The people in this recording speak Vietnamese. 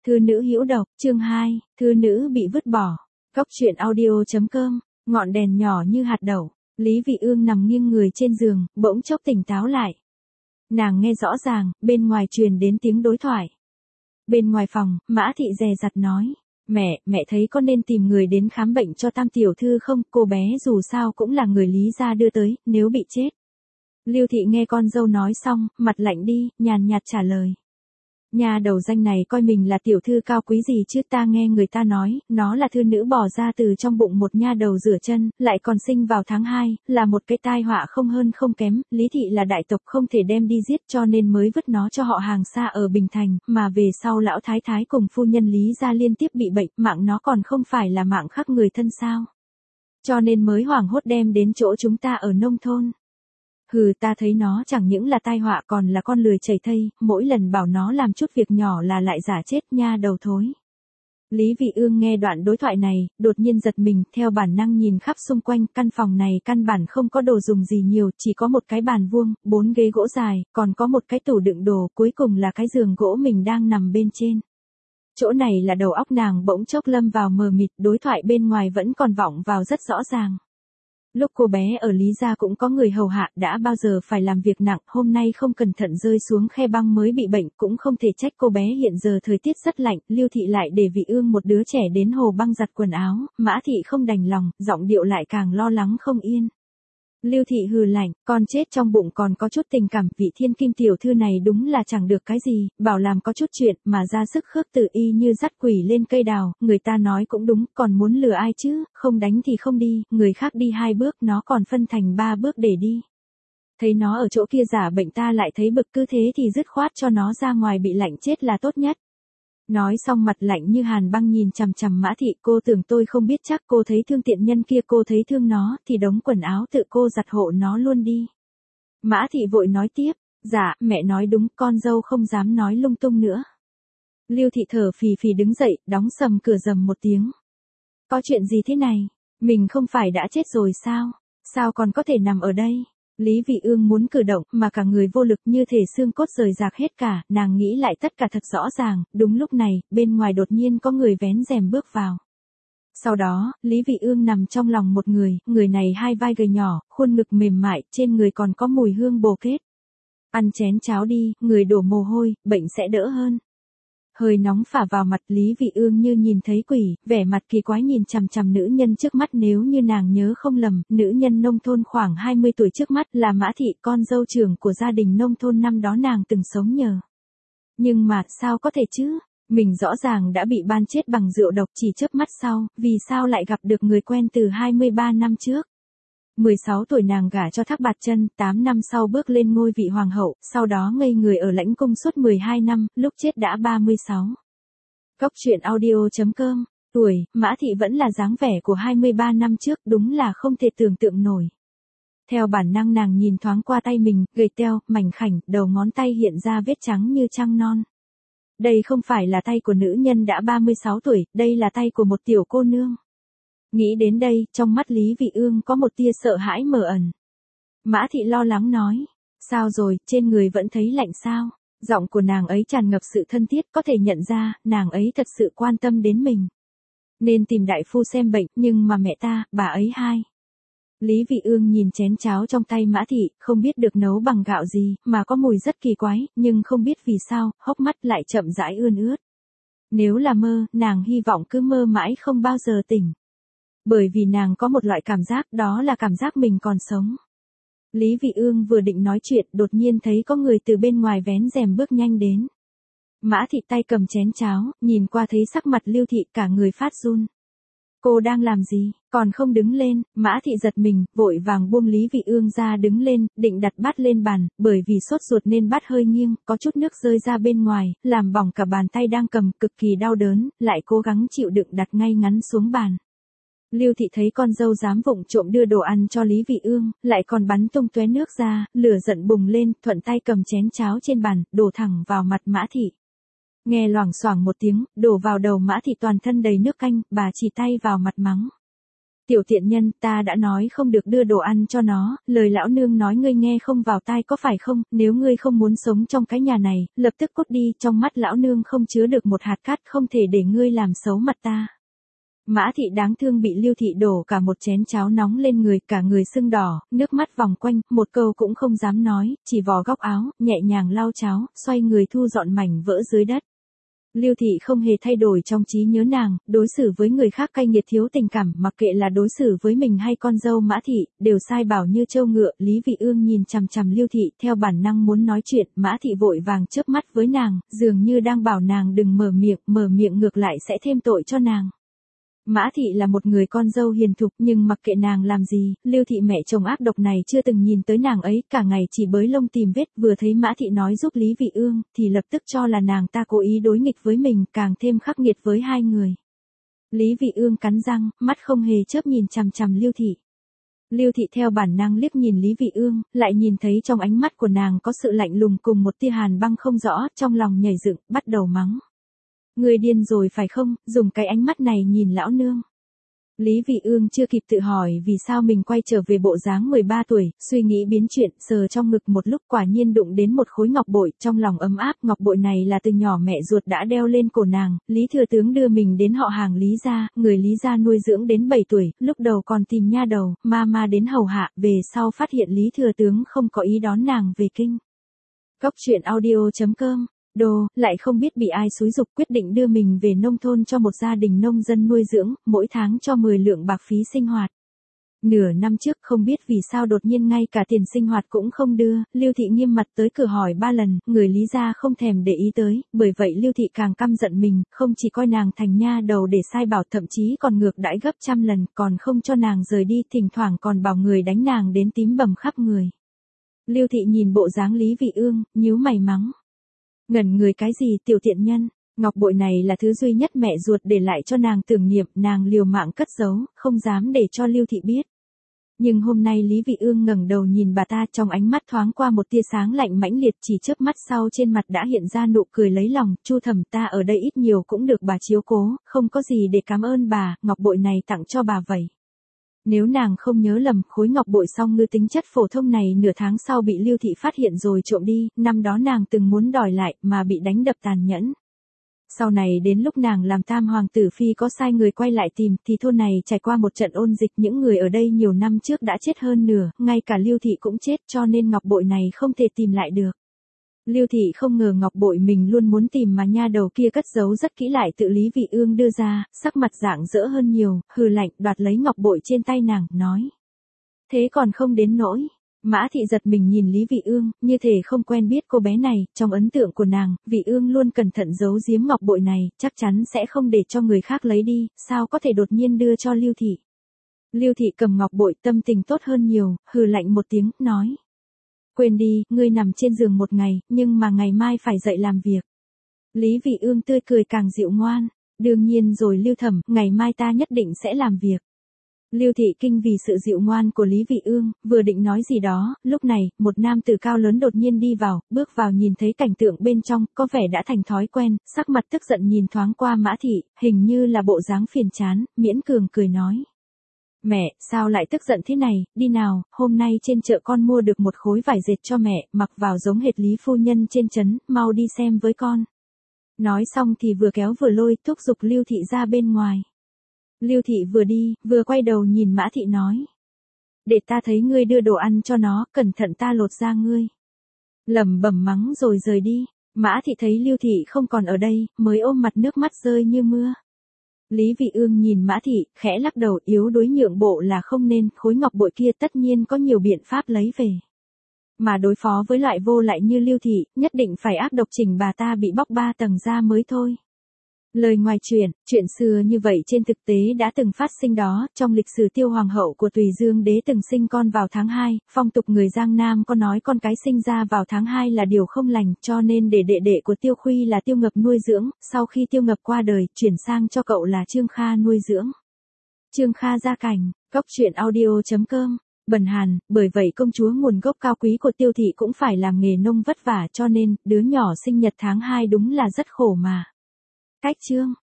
Thư nữ hữu độc, chương 2, thư nữ bị vứt bỏ. Góc truyện audio.com, ngọn đèn nhỏ như hạt đậu. Lý Vị Ương nằm nghiêng người trên giường, bỗng chốc tỉnh táo lại. Nàng nghe rõ ràng, bên ngoài truyền đến tiếng đối thoại. Bên ngoài phòng, Mã Thị dè dặt nói, mẹ thấy có nên tìm người đến khám bệnh cho Tam tiểu thư không, cô bé dù sao cũng là người Lý gia đưa tới, nếu bị chết. Lưu Thị nghe con dâu nói xong, mặt lạnh đi, nhàn nhạt trả lời. Nhà đầu danh này coi mình là tiểu thư cao quý gì chứ, ta nghe người ta nói, nó là thư nữ bỏ ra từ trong bụng một nha đầu rửa chân, lại còn sinh vào tháng 2, là một cái tai họa không hơn không kém, Lý Thị là đại tộc không thể đem đi giết cho nên mới vứt nó cho họ hàng xa ở Bình Thành, mà về sau lão thái thái cùng phu nhân Lý gia liên tiếp bị bệnh, mạng nó còn không phải là mạng khắc người thân sao. Cho nên mới hoảng hốt đem đến chỗ chúng ta ở nông thôn. Hừ, ta thấy nó chẳng những là tai họa còn là con lười chảy thây, mỗi lần bảo nó làm chút việc nhỏ là lại giả chết nha đầu thối. Lý Vị Ương nghe đoạn đối thoại này, đột nhiên giật mình, theo bản năng nhìn khắp xung quanh, căn phòng này căn bản không có đồ dùng gì nhiều, chỉ có một cái bàn vuông, 4 ghế gỗ dài, còn có một cái tủ đựng đồ, cuối cùng là cái giường gỗ mình đang nằm bên trên. Chỗ này là đầu óc nàng bỗng chốc lâm vào mờ mịt, đối thoại bên ngoài vẫn còn vọng vào rất rõ ràng. Lúc cô bé ở Lý gia cũng có người hầu hạ, đã bao giờ phải làm việc nặng, hôm nay không cẩn thận rơi xuống khe băng mới bị bệnh, cũng không thể trách cô bé hiện giờ thời tiết rất lạnh, Lưu Thị lại để Vị Ương một đứa trẻ đến hồ băng giặt quần áo, Mã Thị không đành lòng, giọng điệu lại càng lo lắng không yên. Lưu Thị hừ lạnh, con chết trong bụng còn có chút tình cảm, vị thiên kim tiểu thư này đúng là chẳng được cái gì, bảo làm có chút chuyện mà ra sức khước từ y như dắt quỷ lên cây đào, người ta nói cũng đúng, còn muốn lừa ai chứ, không đánh thì không đi, người khác đi 2 bước nó còn phân thành 3 bước để đi. Thấy nó ở chỗ kia giả bệnh ta lại thấy bực, cứ thế thì dứt khoát cho nó ra ngoài bị lạnh chết là tốt nhất. Nói xong mặt lạnh như hàn băng nhìn chằm chằm Mã Thị, cô tưởng tôi không biết chắc, cô thấy thương tiện nhân kia, cô thấy thương nó, thì đống quần áo tự cô giặt hộ nó luôn đi. Mã Thị vội nói tiếp, dạ, mẹ nói đúng, con dâu không dám nói lung tung nữa. Lưu Thị thở phì phì đứng dậy, đóng sầm cửa rầm một tiếng. Có chuyện gì thế này? Mình không phải đã chết rồi sao? Sao còn có thể nằm ở đây? Lý Vị Ương muốn cử động mà cả người vô lực như thể xương cốt rời rạc hết cả, nàng nghĩ lại tất cả thật rõ ràng, đúng lúc này, bên ngoài đột nhiên có người vén rèm bước vào. Sau đó, Lý Vị Ương nằm trong lòng một người này 2 vai gầy nhỏ, khuôn ngực mềm mại, trên người còn có mùi hương bồ kết. Ăn chén cháo đi, người đổ mồ hôi, bệnh sẽ đỡ hơn. Hơi nóng phả vào mặt, Lý Vị Ương như nhìn thấy quỷ, vẻ mặt kỳ quái nhìn chằm chằm nữ nhân trước mắt, nếu như nàng nhớ không lầm, nữ nhân nông thôn khoảng 20 tuổi trước mắt là Mã Thị, con dâu trưởng của gia đình nông thôn năm đó nàng từng sống nhờ. Nhưng mà, sao có thể chứ? Mình rõ ràng đã bị ban chết bằng rượu độc chỉ chớp mắt sau, vì sao lại gặp được người quen từ 23 năm trước? 16 tuổi nàng gả cho Thác Bạt Chân, 8 năm sau bước lên ngôi vị hoàng hậu, sau đó ngây người ở lãnh cung suốt 12 năm, lúc chết đã 36. Góc truyện audio.com, tuổi, Mã Thị vẫn là dáng vẻ của 23 năm trước, đúng là không thể tưởng tượng nổi. Theo bản năng nàng nhìn thoáng qua tay mình, gầy teo, mảnh khảnh, đầu ngón tay hiện ra vết trắng như trăng non. Đây không phải là tay của nữ nhân đã 36 tuổi, đây là tay của một tiểu cô nương. Nghĩ đến đây, trong mắt Lý Vị Ương có một tia sợ hãi mờ ẩn. Mã Thị lo lắng nói, sao rồi, trên người vẫn thấy lạnh sao? Giọng của nàng ấy tràn ngập sự thân thiết, có thể nhận ra, nàng ấy thật sự quan tâm đến mình. Nên tìm đại phu xem bệnh, nhưng mà mẹ ta, bà ấy hai. Lý Vị Ương nhìn chén cháo trong tay Mã Thị, không biết được nấu bằng gạo gì, mà có mùi rất kỳ quái, nhưng không biết vì sao, hốc mắt lại chậm rãi ươn ướt. Nếu là mơ, nàng hy vọng cứ mơ mãi không bao giờ tỉnh. Bởi vì nàng có một loại cảm giác, đó là cảm giác mình còn sống. Lý Vị Ương vừa định nói chuyện, đột nhiên thấy có người từ bên ngoài vén rèm bước nhanh đến. Mã Thị tay cầm chén cháo, nhìn qua thấy sắc mặt Lưu Thị, cả người phát run. Cô đang làm gì, còn không đứng lên? Mã Thị giật mình, vội vàng buông Lý Vị Ương ra đứng lên, định đặt bát lên bàn, bởi vì sốt ruột nên bát hơi nghiêng, có chút nước rơi ra bên ngoài, làm bỏng cả bàn tay đang cầm, cực kỳ đau đớn, lại cố gắng chịu đựng đặt ngay ngắn xuống bàn. Lưu Thị thấy con dâu dám vụng trộm đưa đồ ăn cho Lý Vị Ương, lại còn bắn tung tóe nước ra, lửa giận bùng lên, thuận tay cầm chén cháo trên bàn, đổ thẳng vào mặt Mã Thị. Nghe loảng xoảng một tiếng, đổ vào đầu Mã Thị toàn thân đầy nước canh, bà chỉ tay vào mặt mắng. Tiểu tiện nhân, ta đã nói không được đưa đồ ăn cho nó, lời lão nương nói ngươi nghe không vào tai có phải không, nếu ngươi không muốn sống trong cái nhà này, lập tức cút đi, trong mắt lão nương không chứa được một hạt cát, không thể để ngươi làm xấu mặt ta. Mã thị đáng thương bị Lưu thị đổ cả một chén cháo nóng lên người, cả người sưng đỏ, nước mắt vòng quanh, một câu cũng không dám nói, chỉ vò góc áo, nhẹ nhàng lau cháo, xoay người thu dọn mảnh vỡ dưới đất. Lưu thị không hề thay đổi trong trí nhớ nàng, đối xử với người khác cay nghiệt thiếu tình cảm, mặc kệ là đối xử với mình hay con dâu Mã thị, đều sai bảo như trâu ngựa. Lý Vị Ương nhìn chằm chằm Lưu thị, theo bản năng muốn nói chuyện, Mã thị vội vàng chớp mắt với nàng, dường như đang bảo nàng đừng mở miệng ngược lại sẽ thêm tội cho nàng. Mã thị là một người con dâu hiền thục, nhưng mặc kệ nàng làm gì, Lưu thị mẹ chồng ác độc này chưa từng nhìn tới nàng ấy, cả ngày chỉ bới lông tìm vết, vừa thấy Mã thị nói giúp Lý Vị Ương, thì lập tức cho là nàng ta cố ý đối nghịch với mình, càng thêm khắc nghiệt với hai người. Lý Vị Ương cắn răng, mắt không hề chớp nhìn chằm chằm Lưu thị. Lưu thị theo bản năng liếc nhìn Lý Vị Ương, lại nhìn thấy trong ánh mắt của nàng có sự lạnh lùng cùng một tia hàn băng không rõ, trong lòng nhảy dựng, bắt đầu mắng. Ngươi điên rồi phải không, dùng cái ánh mắt này nhìn lão nương. Lý Vị Ương chưa kịp tự hỏi vì sao mình quay trở về bộ dáng 13 tuổi, suy nghĩ biến chuyện, sờ trong ngực một lúc quả nhiên đụng đến một khối ngọc bội, trong lòng ấm áp, ngọc bội này là từ nhỏ mẹ ruột đã đeo lên cổ nàng, Lý thừa tướng đưa mình đến họ hàng Lý gia, người Lý gia nuôi dưỡng đến 7 tuổi, lúc đầu còn tìm nha đầu, ma đến hầu hạ, về sau phát hiện Lý thừa tướng không có ý đón nàng về kinh. Cóc truyện audio.com lại không biết bị ai xúi giục quyết định đưa mình về nông thôn cho một gia đình nông dân nuôi dưỡng, mỗi tháng cho 10 lượng bạc phí sinh hoạt. Nửa năm trước không biết vì sao đột nhiên ngay cả tiền sinh hoạt cũng không đưa, Lưu thị nghiêm mặt tới cửa hỏi 3 lần, người Lý gia không thèm để ý tới, bởi vậy Lưu thị càng căm giận mình, không chỉ coi nàng thành nha đầu để sai bảo, thậm chí còn ngược đãi gấp trăm lần, còn không cho nàng rời đi, thỉnh thoảng còn bảo người đánh nàng đến tím bầm khắp người. Lưu thị nhìn bộ dáng Lý Vị Ương, nhíu mày mắng. Ngẩn người cái gì tiểu tiện nhân, ngọc bội này là thứ duy nhất mẹ ruột để lại cho nàng tưởng niệm, nàng liều mạng cất giấu, không dám để cho Lưu thị biết. Nhưng hôm nay Lý Vị Ương ngẩng đầu nhìn bà ta, trong ánh mắt thoáng qua một tia sáng lạnh mãnh liệt, chỉ chớp mắt sau trên mặt đã hiện ra nụ cười lấy lòng, Chu thẩm ta ở đây ít nhiều cũng được bà chiếu cố, không có gì để cảm ơn bà, ngọc bội này tặng cho bà vậy. Nếu nàng không nhớ lầm, khối ngọc bội song ngư tính chất phổ thông này nửa tháng sau bị Lưu thị phát hiện rồi trộm đi, năm đó nàng từng muốn đòi lại mà bị đánh đập tàn nhẫn. Sau này đến lúc nàng làm tam hoàng tử phi có sai người quay lại tìm, thì thôn này trải qua một trận ôn dịch, những người ở đây nhiều năm trước đã chết hơn nửa, ngay cả Lưu thị cũng chết, cho nên ngọc bội này không thể tìm lại được. Lưu thị không ngờ ngọc bội mình luôn muốn tìm mà nha đầu kia cất giấu rất kỹ lại tự Lý Vị Ương đưa ra, sắc mặt rạng rỡ hơn nhiều, hừ lạnh, đoạt lấy ngọc bội trên tay nàng, nói. Thế còn không đến nỗi. Mã thị giật mình nhìn Lý Vị Ương, như thể không quen biết cô bé này, trong ấn tượng của nàng, Vị Ương luôn cẩn thận giấu giếm ngọc bội này, chắc chắn sẽ không để cho người khác lấy đi, sao có thể đột nhiên đưa cho Lưu thị. Lưu thị cầm ngọc bội, tâm tình tốt hơn nhiều, hừ lạnh một tiếng, nói. Quên đi, ngươi nằm trên giường một ngày, nhưng mà ngày mai phải dậy làm việc. Lý Vị Ương tươi cười càng dịu ngoan. Đương nhiên rồi Lưu thẩm, ngày mai ta nhất định sẽ làm việc. Lưu thị kinh vì sự dịu ngoan của Lý Vị Ương, vừa định nói gì đó, lúc này, một nam tử cao lớn đột nhiên đi vào, bước vào nhìn thấy cảnh tượng bên trong, có vẻ đã thành thói quen, sắc mặt tức giận nhìn thoáng qua Mã thị, hình như là bộ dáng phiền chán, miễn cường cười nói. Mẹ, sao lại tức giận thế này, đi nào, hôm nay trên chợ con mua được một khối vải dệt cho mẹ, mặc vào giống hệt Lý phu nhân trên trấn, mau đi xem với con. Nói xong thì vừa kéo vừa lôi, thúc giục Lưu thị ra bên ngoài. Lưu thị vừa đi, vừa quay đầu nhìn Mã thị nói. Để ta thấy ngươi đưa đồ ăn cho nó, cẩn thận ta lột da ngươi. Lẩm bẩm mắng rồi rời đi. Mã thị thấy Lưu thị không còn ở đây, mới ôm mặt nước mắt rơi như mưa. Lý Vị Ương nhìn Mã thị, khẽ lắc đầu, yếu đuối nhượng bộ là không nên, khối ngọc bội kia tất nhiên có nhiều biện pháp lấy về. Mà đối phó với loại vô lại như Lưu thị, nhất định phải ác độc chỉnh bà ta bị bóc 3 tầng da mới thôi. Lời ngoài chuyện xưa như vậy trên thực tế đã từng phát sinh đó, trong lịch sử Tiêu hoàng hậu của Tùy Dương đế từng sinh con vào tháng 2, phong tục người Giang Nam có nói con cái sinh ra vào tháng 2 là điều không lành, cho nên để đệ đệ của Tiêu Khuy là Tiêu Ngập nuôi dưỡng, sau khi Tiêu Ngập qua đời, chuyển sang cho cậu là Trương Kha nuôi dưỡng. Trương Kha gia cảnh, cóc truyện audio.com. Bần Hàn, bởi vậy công chúa nguồn gốc cao quý của Tiêu thị cũng phải làm nghề nông vất vả, cho nên, đứa nhỏ sinh nhật tháng 2 đúng là rất khổ mà. Cách chương